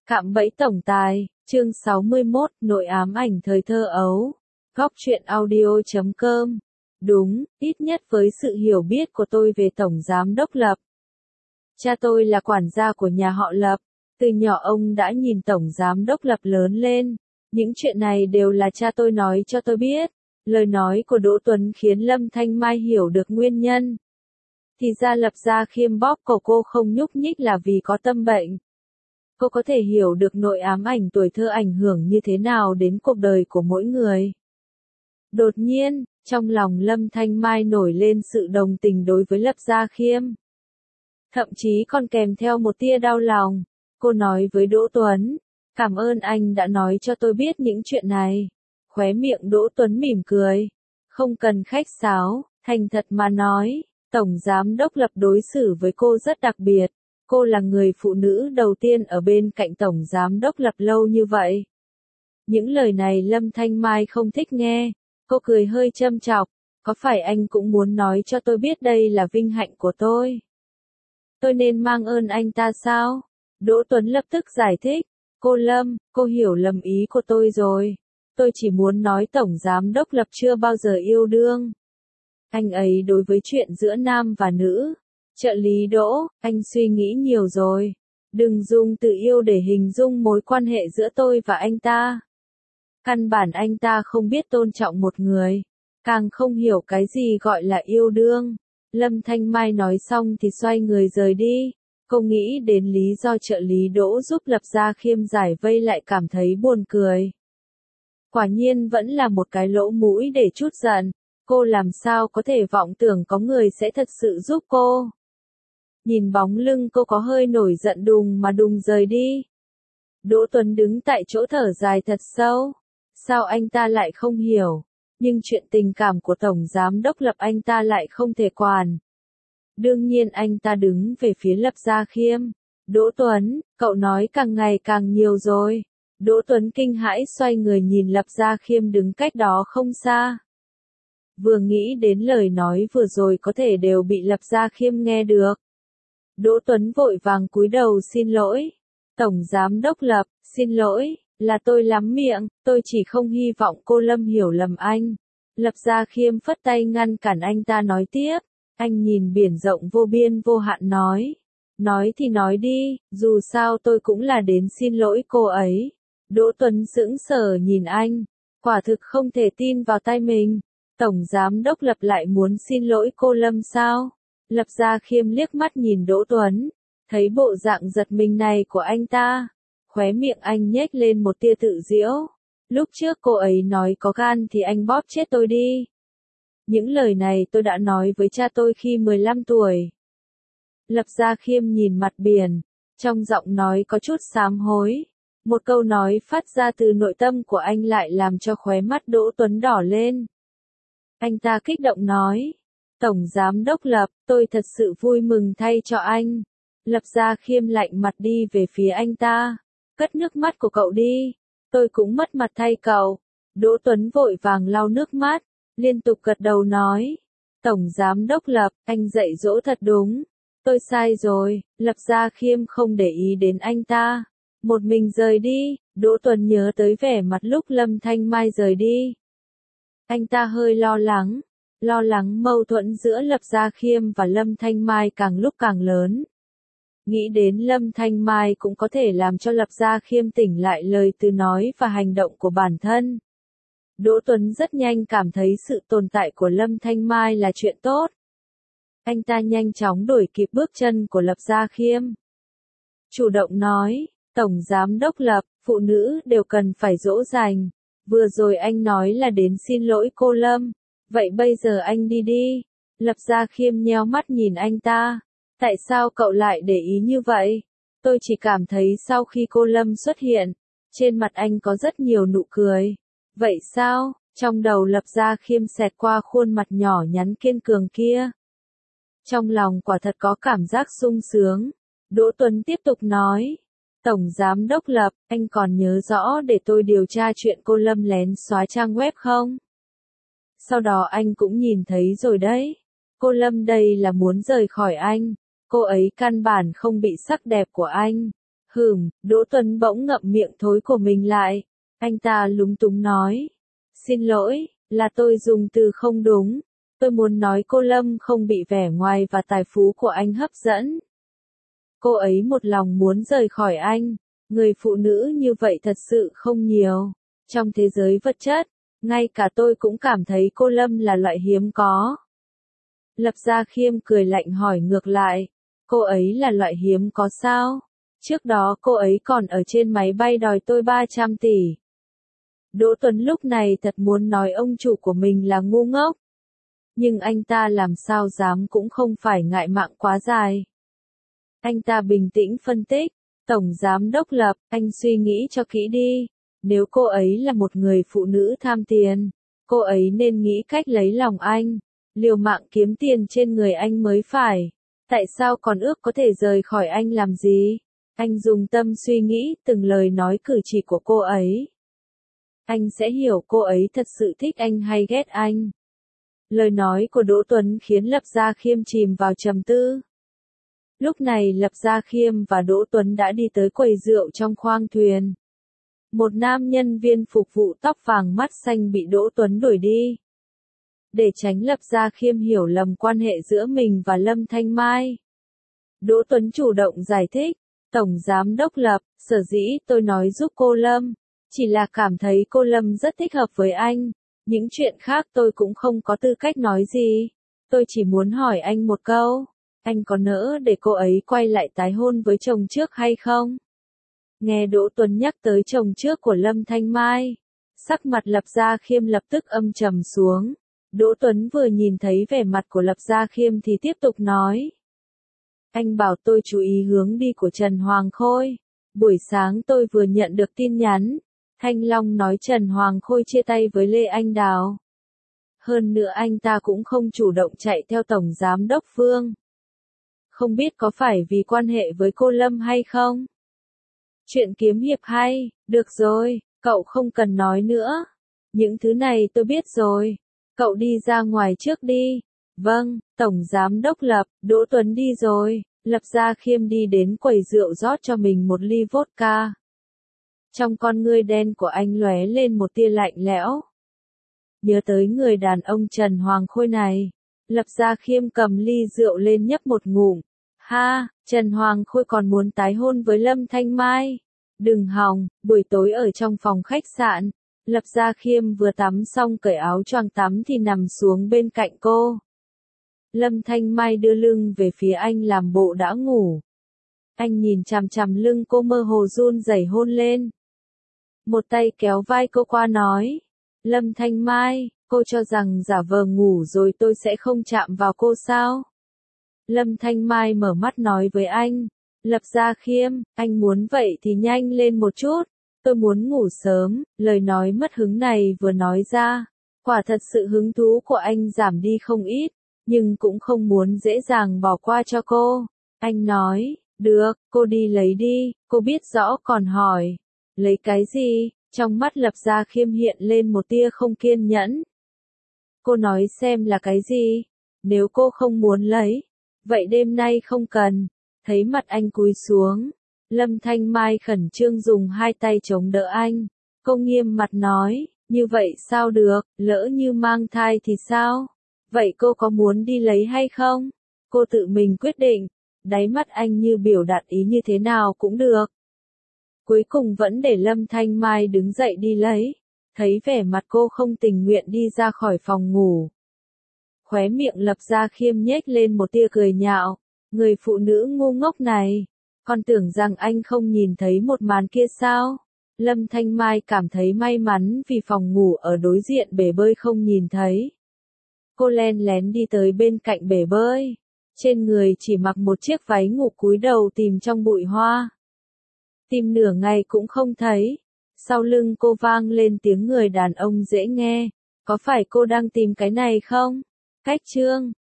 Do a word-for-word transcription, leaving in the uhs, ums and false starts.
Cạm bẫy tổng tài, chương sáu mươi mốt, nội ám ảnh thời thơ ấu. Góc truyện audio chấm com. Đúng, ít nhất với sự hiểu biết của tôi về Tổng Giám đốc Lập. Cha tôi là quản gia của nhà họ Lập. Từ nhỏ ông đã nhìn Tổng Giám đốc Lập lớn lên. Những chuyện này đều là cha tôi nói cho tôi biết. Lời nói của Đỗ Tuấn khiến Lâm Thanh Mai hiểu được nguyên nhân. Thì ra Lập Gia Khiêm bóp cổ cô không nhúc nhích là vì có tâm bệnh. Cô có thể hiểu được nội ám ảnh tuổi thơ ảnh hưởng như thế nào đến cuộc đời của mỗi người. Đột nhiên, trong lòng Lâm Thanh Mai nổi lên sự đồng tình đối với Lập Gia Khiêm. Thậm chí còn kèm theo một tia đau lòng. Cô nói với Đỗ Tuấn, cảm ơn anh đã nói cho tôi biết những chuyện này. Khóe miệng Đỗ Tuấn mỉm cười. Không cần khách sáo, thành thật mà nói, Tổng Giám đốc Lập đối xử với cô rất đặc biệt. Cô là người phụ nữ đầu tiên ở bên cạnh Tổng Giám đốc Lập lâu như vậy. Những lời này Lâm Thanh Mai không thích nghe. Cô cười hơi châm chọc. Có phải anh cũng muốn nói cho tôi biết đây là vinh hạnh của tôi? Tôi nên mang ơn anh ta sao? Đỗ Tuấn lập tức giải thích. Cô Lâm, cô hiểu lầm ý của tôi rồi. Tôi chỉ muốn nói Tổng Giám đốc Lập chưa bao giờ yêu đương. Anh ấy đối với chuyện giữa nam và nữ. Trợ lý Đỗ, anh suy nghĩ nhiều rồi. Đừng dùng từ yêu để hình dung mối quan hệ giữa tôi và anh ta. Căn bản anh ta không biết tôn trọng một người. Càng không hiểu cái gì gọi là yêu đương. Lâm Thanh Mai nói xong thì xoay người rời đi. Cô nghĩ đến lý do trợ lý Đỗ giúp Lập Gia Khiêm giải vây lại cảm thấy buồn cười. Quả nhiên vẫn là một cái lỗ mũi để trút giận. Cô làm sao có thể vọng tưởng có người sẽ thật sự giúp cô. Nhìn bóng lưng cô có hơi nổi giận đùng mà đùng rời đi. Đỗ Tuấn đứng tại chỗ thở dài thật sâu. Sao anh ta lại không hiểu? Nhưng chuyện tình cảm của Tổng Giám đốc Lập anh ta lại không thể quản. Đương nhiên anh ta đứng về phía Lập Gia Khiêm. Đỗ Tuấn, cậu nói càng ngày càng nhiều rồi. Đỗ Tuấn kinh hãi xoay người nhìn Lập Gia Khiêm đứng cách đó không xa. Vừa nghĩ đến lời nói vừa rồi có thể đều bị Lập Gia Khiêm nghe được. Đỗ Tuấn vội vàng cúi đầu xin lỗi. Tổng Giám đốc Lập, xin lỗi, là tôi lắm miệng, tôi chỉ không hy vọng cô Lâm hiểu lầm anh. Lập Gia Khiêm phất tay ngăn cản anh ta nói tiếp. Anh nhìn biển rộng vô biên vô hạn nói. Nói thì nói đi, dù sao tôi cũng là đến xin lỗi cô ấy. Đỗ Tuấn sững sờ nhìn anh. Quả thực không thể tin vào tay mình. Tổng Giám đốc Lập lại muốn xin lỗi cô Lâm sao? Lập Gia Khiêm liếc mắt nhìn Đỗ Tuấn, thấy bộ dạng giật mình này của anh ta, khóe miệng anh nhếch lên một tia tự giễu. Lúc trước cô ấy nói có gan thì anh bóp chết tôi đi. Những lời này tôi đã nói với cha tôi khi mười lăm tuổi. Lập Gia Khiêm nhìn mặt biển, trong giọng nói có chút sám hối. Một câu nói phát ra từ nội tâm của anh lại làm cho khóe mắt Đỗ Tuấn đỏ lên. Anh ta kích động nói. Tổng Giám đốc Lập, tôi thật sự vui mừng thay cho anh. Lập Gia Khiêm lạnh mặt đi về phía anh ta. Cất nước mắt của cậu đi. Tôi cũng mất mặt thay cậu. Đỗ Tuấn vội vàng lau nước mắt, liên tục gật đầu nói. Tổng Giám đốc Lập, anh dạy dỗ thật đúng. Tôi sai rồi. Lập Gia Khiêm không để ý đến anh ta. Một mình rời đi. Đỗ Tuấn nhớ tới vẻ mặt lúc Lâm Thanh Mai rời đi. Anh ta hơi lo lắng. Lo lắng mâu thuẫn giữa Lập Gia Khiêm và Lâm Thanh Mai càng lúc càng lớn. Nghĩ đến Lâm Thanh Mai cũng có thể làm cho Lập Gia Khiêm tỉnh lại lời từ nói và hành động của bản thân. Đỗ Tuấn rất nhanh cảm thấy sự tồn tại của Lâm Thanh Mai là chuyện tốt. Anh ta nhanh chóng đuổi kịp bước chân của Lập Gia Khiêm. Chủ động nói, Tổng Giám đốc Lập, phụ nữ đều cần phải dỗ dành. Vừa rồi anh nói là đến xin lỗi cô Lâm. Vậy bây giờ anh đi đi. Lập Gia Khiêm nheo mắt nhìn anh ta. Tại sao cậu lại để ý như vậy? Tôi chỉ cảm thấy sau khi cô Lâm xuất hiện, trên mặt anh có rất nhiều nụ cười. Vậy sao? Trong đầu Lập Gia Khiêm xẹt qua khuôn mặt nhỏ nhắn kiên cường kia. Trong lòng quả thật có cảm giác sung sướng. Đỗ Tuấn tiếp tục nói. Tổng Giám đốc Lập, anh còn nhớ rõ để tôi điều tra chuyện cô Lâm lén xóa trang web không? Sau đó anh cũng nhìn thấy rồi đấy. Cô Lâm đây là muốn rời khỏi anh. Cô ấy căn bản không bị sắc đẹp của anh Hửm, Đỗ Tuấn bỗng ngậm miệng thối của mình lại. Anh ta lúng túng nói. Xin lỗi, là tôi dùng từ không đúng. Tôi muốn nói cô Lâm không bị vẻ ngoài và tài phú của anh hấp dẫn. Cô ấy một lòng muốn rời khỏi anh. Người phụ nữ như vậy thật sự không nhiều. Trong thế giới vật chất, ngay cả tôi cũng cảm thấy cô Lâm là loại hiếm có. Lập Gia Khiêm cười lạnh hỏi ngược lại. Cô ấy là loại hiếm có sao? Trước đó cô ấy còn ở trên máy bay đòi tôi ba trăm tỷ. Đỗ Tuấn lúc này thật muốn nói ông chủ của mình là ngu ngốc. Nhưng anh ta làm sao dám cũng không phải ngại mạng quá dài. Anh ta bình tĩnh phân tích. Tổng Giám Đốc Lập, anh suy nghĩ cho kỹ đi. Nếu cô ấy là một người phụ nữ tham tiền, cô ấy nên nghĩ cách lấy lòng anh. Liều mạng kiếm tiền trên người anh mới phải. Tại sao còn ước có thể rời khỏi anh làm gì? Anh dùng tâm suy nghĩ từng lời nói cử chỉ của cô ấy. Anh sẽ hiểu cô ấy thật sự thích anh hay ghét anh. Lời nói của Đỗ Tuấn khiến Lập Gia Khiêm chìm vào trầm tư. Lúc này Lập Gia Khiêm và Đỗ Tuấn đã đi tới quầy rượu trong khoang thuyền. Một nam nhân viên phục vụ tóc vàng mắt xanh bị Đỗ Tuấn đuổi đi. Để tránh Lập Gia Khiêm hiểu lầm quan hệ giữa mình và Lâm Thanh Mai, Đỗ Tuấn chủ động giải thích. Tổng Giám Đốc Lập, sở dĩ tôi nói giúp cô Lâm, chỉ là cảm thấy cô Lâm rất thích hợp với anh. Những chuyện khác tôi cũng không có tư cách nói gì. Tôi chỉ muốn hỏi anh một câu. Anh có nỡ để cô ấy quay lại tái hôn với chồng trước hay không? Nghe Đỗ Tuấn nhắc tới chồng trước của Lâm Thanh Mai, sắc mặt Lập Gia Khiêm lập tức âm trầm xuống. Đỗ Tuấn vừa nhìn thấy vẻ mặt của Lập Gia Khiêm thì tiếp tục nói. Anh bảo tôi chú ý hướng đi của Trần Hoàng Khôi. Buổi sáng tôi vừa nhận được tin nhắn. Thanh Long nói Trần Hoàng Khôi chia tay với Lê Anh Đào. Hơn nữa anh ta cũng không chủ động chạy theo Tổng Giám Đốc Phương. Không biết có phải vì quan hệ với cô Lâm hay không? Chuyện kiếm hiệp hay, được rồi, cậu không cần nói nữa. Những thứ này tôi biết rồi. Cậu đi ra ngoài trước đi. Vâng, Tổng Giám Đốc Lập, Đỗ Tuấn đi rồi. Lập Gia Khiêm đi đến quầy rượu rót cho mình một ly vodka. Trong con ngươi đen của anh lóe lên một tia lạnh lẽo. Nhớ tới người đàn ông Trần Hoàng Khôi này. Lập Gia Khiêm cầm ly rượu lên nhấp một ngụm. Ha, Trần Hoàng Khôi còn muốn tái hôn với Lâm Thanh Mai. Đừng hòng, buổi tối ở trong phòng khách sạn. Lập Gia Khiêm vừa tắm xong cởi áo choàng tắm thì nằm xuống bên cạnh cô. Lâm Thanh Mai đưa lưng về phía anh làm bộ đã ngủ. Anh nhìn chằm chằm lưng cô mơ hồ run rẩy hôn lên. Một tay kéo vai cô qua nói. Lâm Thanh Mai, cô cho rằng giả vờ ngủ rồi tôi sẽ không chạm vào cô sao? Lâm Thanh Mai mở mắt nói với anh. Lập Gia Khiêm, anh muốn vậy thì nhanh lên một chút. Tôi muốn ngủ sớm. Lời nói mất hứng này vừa nói ra. Quả thật sự hứng thú của anh giảm đi không ít. Nhưng cũng không muốn dễ dàng bỏ qua cho cô. Anh nói, được, cô đi lấy đi. Cô biết rõ còn hỏi. Lấy cái gì? Trong mắt Lập Gia Khiêm hiện lên một tia không kiên nhẫn. Cô nói xem là cái gì? Nếu cô không muốn lấy, vậy đêm nay không cần. Thấy mặt anh cúi xuống, Lâm Thanh Mai khẩn trương dùng hai tay chống đỡ anh. Cô nghiêm mặt nói, như vậy sao được, lỡ như mang thai thì sao? Vậy cô có muốn đi lấy hay không? Cô tự mình quyết định. Đáy mắt anh như biểu đạt ý như thế nào cũng được. Cuối cùng vẫn để Lâm Thanh Mai đứng dậy đi lấy. Thấy vẻ mặt cô không tình nguyện đi ra khỏi phòng ngủ. Khóe miệng Lập Gia Khiêm nhếch lên một tia cười nhạo. Người phụ nữ ngu ngốc này. Còn tưởng rằng anh không nhìn thấy một màn kia sao? Lâm Thanh Mai cảm thấy may mắn vì phòng ngủ ở đối diện bể bơi không nhìn thấy. Cô len lén đi tới bên cạnh bể bơi. Trên người chỉ mặc một chiếc váy ngủ cúi đầu tìm trong bụi hoa. Tìm nửa ngày cũng không thấy. Sau lưng cô vang lên tiếng người đàn ông dễ nghe. Có phải cô đang tìm cái này không? Cách chương